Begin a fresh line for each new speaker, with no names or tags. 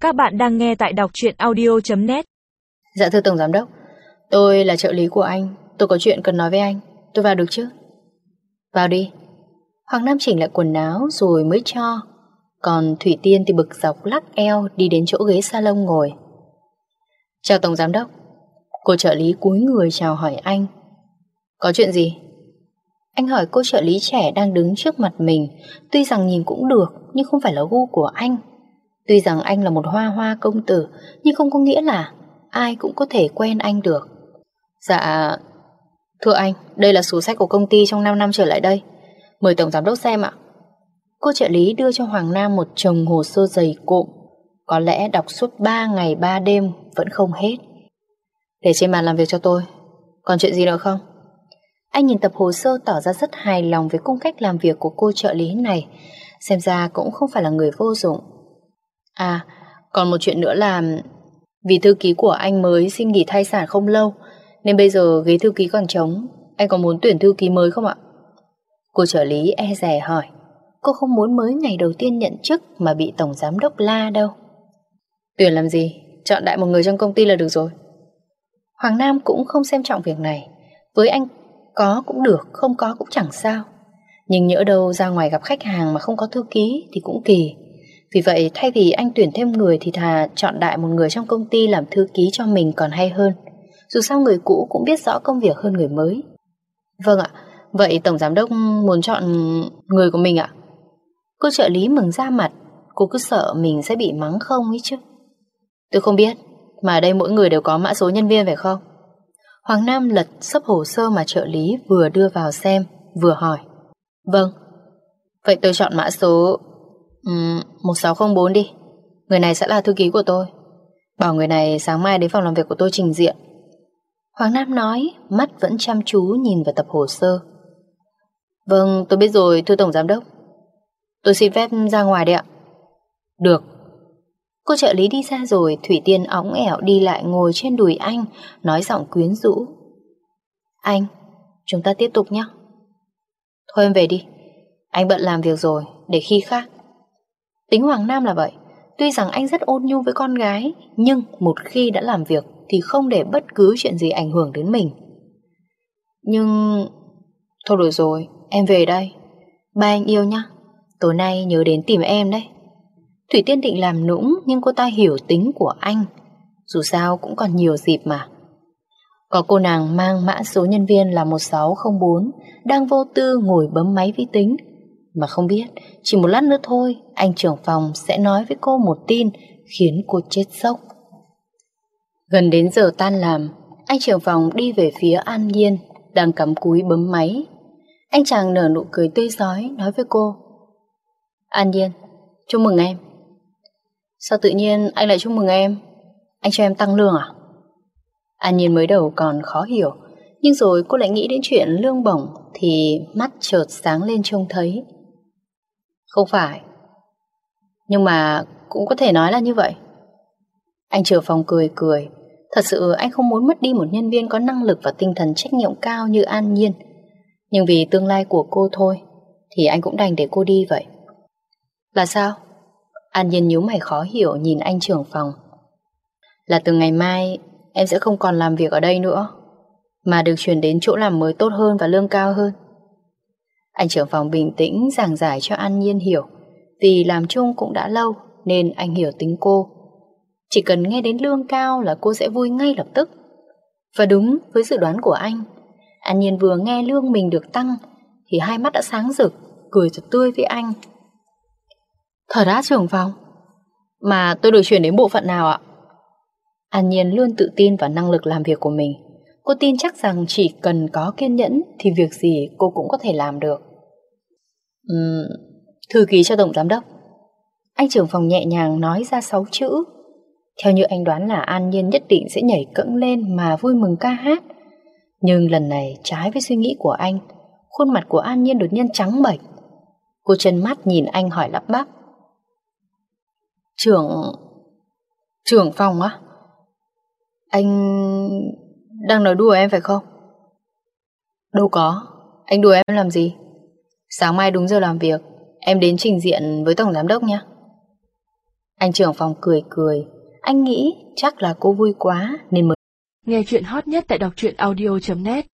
Các bạn đang nghe tại đọc truyện audio.net.
Dạ thưa Tổng Giám Đốc, tôi là trợ lý của anh. Tôi có chuyện cần nói với anh. Tôi vào được chứ? Vào đi. Hoàng Nam chỉnh lại quần áo rồi mới cho. Còn Thủy Tiên thì bực dọc lắc eo đi đến chỗ ghế salon ngồi. Chào Tổng Giám Đốc. Cô trợ lý cúi người chào hỏi anh. Có chuyện gì? Anh hỏi cô trợ lý trẻ đang đứng trước mặt mình. Tuy rằng nhìn cũng được, nhưng không phải là gu của anh. Tuy rằng anh là một hoa hoa công tử, nhưng không có nghĩa là ai cũng có thể quen anh được. Dạ, thưa anh, đây là sổ sách của công ty trong 5 năm trở lại đây. Mời Tổng Giám Đốc xem ạ. Cô trợ lý đưa cho Hoàng Nam một chồng hồ sơ dày cộm. Có lẽ đọc suốt 3 ngày 3 đêm vẫn không hết. Để trên bàn làm việc cho tôi. Còn chuyện gì nữa không? Anh nhìn tập hồ sơ tỏ ra rất hài lòng với cung cách làm việc của cô trợ lý này. Xem ra cũng không phải là người vô dụng. À, còn một chuyện nữa là vì thư ký của anh mới xin nghỉ thai sản không lâu, nên bây giờ ghế thư ký còn trống. Anh có muốn tuyển thư ký mới không ạ? Cô trợ lý e dè hỏi. Cô không muốn mới ngày đầu tiên nhận chức mà bị Tổng Giám Đốc la đâu. Tuyển làm gì? Chọn đại một người trong công ty là được rồi. Hoàng Nam cũng không xem trọng việc này. Với anh, có cũng được, không có cũng chẳng sao. Nhưng nhỡ đâu ra ngoài gặp khách hàng mà không có thư ký thì cũng kỳ. Vì vậy thay vì anh tuyển thêm người thì thà chọn đại một người trong công ty làm thư ký cho mình còn hay hơn. Dù sao người cũ cũng biết rõ công việc hơn người mới. Vâng ạ, vậy Tổng Giám Đốc muốn chọn người của mình ạ? Cô trợ lý mừng ra mặt. Cô cứ sợ mình sẽ bị mắng không ấy chứ. Tôi không biết, mà ở đây mỗi người đều có mã số nhân viên phải không? Hoàng Nam lật xấp hồ sơ mà trợ lý vừa đưa vào xem, vừa hỏi. Vâng. Vậy tôi chọn mã số 1604 đi. Người này sẽ là thư ký của tôi. Bảo người này sáng mai đến phòng làm việc của tôi trình diện. Hoàng Nam nói, mắt vẫn chăm chú nhìn vào tập hồ sơ. Vâng, tôi biết rồi thưa Tổng Giám Đốc. Tôi xin phép ra ngoài đây ạ. Được. Cô trợ lý đi ra rồi, Thủy Tiên óng ẻo đi lại ngồi trên đùi anh, nói giọng quyến rũ. Anh, chúng ta tiếp tục nhé. Thôi em về đi. Anh bận làm việc rồi, để khi khác. Tính Hoàng Nam là vậy. Tuy rằng anh rất ôn nhu với con gái, nhưng một khi đã làm việc thì không để bất cứ chuyện gì ảnh hưởng đến mình. Nhưng... thôi được rồi, em về đây. Ba anh yêu nhá. Tối nay nhớ đến tìm em đấy. Thủy Tiên định làm nũng, nhưng cô ta hiểu tính của anh. Dù sao cũng còn nhiều dịp mà. Có cô nàng mang mã số nhân viên là 1604 đang vô tư ngồi bấm máy vi tính. Mà không biết, chỉ một lát nữa thôi, anh trưởng phòng sẽ nói với cô một tin khiến cô chết sốc. Gần đến giờ tan làm, anh trưởng phòng đi về phía An Nhiên, đang cắm cúi bấm máy. Anh chàng nở nụ cười tươi rói nói với cô. An Nhiên, chúc mừng em. Sao tự nhiên anh lại chúc mừng em? Anh cho em tăng lương à? An Nhiên mới đầu còn khó hiểu, nhưng rồi cô lại nghĩ đến chuyện lương bổng thì mắt chợt sáng lên trông thấy. Không phải. Nhưng mà cũng có thể nói là như vậy. Anh trưởng phòng cười cười. Thật sự anh không muốn mất đi một nhân viên có năng lực và tinh thần trách nhiệm cao như An Nhiên. Nhưng vì tương lai của cô thôi thì anh cũng đành để cô đi vậy. Là sao? An Nhiên nhíu mày khó hiểu nhìn anh trưởng phòng. Là từ ngày mai em sẽ không còn làm việc ở đây nữa, mà được chuyển đến chỗ làm mới tốt hơn và lương cao hơn. Anh trưởng phòng bình tĩnh giảng giải cho An Nhiên hiểu. Vì làm chung cũng đã lâu nên anh hiểu tính cô. Chỉ cần nghe đến lương cao là cô sẽ vui ngay lập tức. Và đúng với dự đoán của anh, An Nhiên vừa nghe lương mình được tăng thì hai mắt đã sáng rực, cười thật tươi với anh. Thật á trưởng phòng? Mà tôi được chuyển đến bộ phận nào ạ? An Nhiên luôn tự tin vào năng lực làm việc của mình. Cô tin chắc rằng chỉ cần có kiên nhẫn thì việc gì cô cũng có thể làm được. Thư ký cho Tổng Giám Đốc. Anh trưởng phòng nhẹ nhàng nói ra 6 chữ. Theo như anh đoán là An Nhiên nhất định sẽ nhảy cẫng lên mà vui mừng ca hát. Nhưng lần này trái với suy nghĩ của anh, khuôn mặt của An Nhiên đột nhiên trắng bệch. Cô trân mắt nhìn anh hỏi lắp bắp. Trưởng phòng á? Anh đang nói đùa em phải không? Đâu có, anh đùa em làm gì? Sáng mai đúng giờ làm việc, em đến trình diện với Tổng Giám Đốc nha. Anh trưởng phòng cười cười. Anh nghĩ chắc là cô vui quá nên mới.
Nghe chuyện hot nhất tại đọc truyện audio.net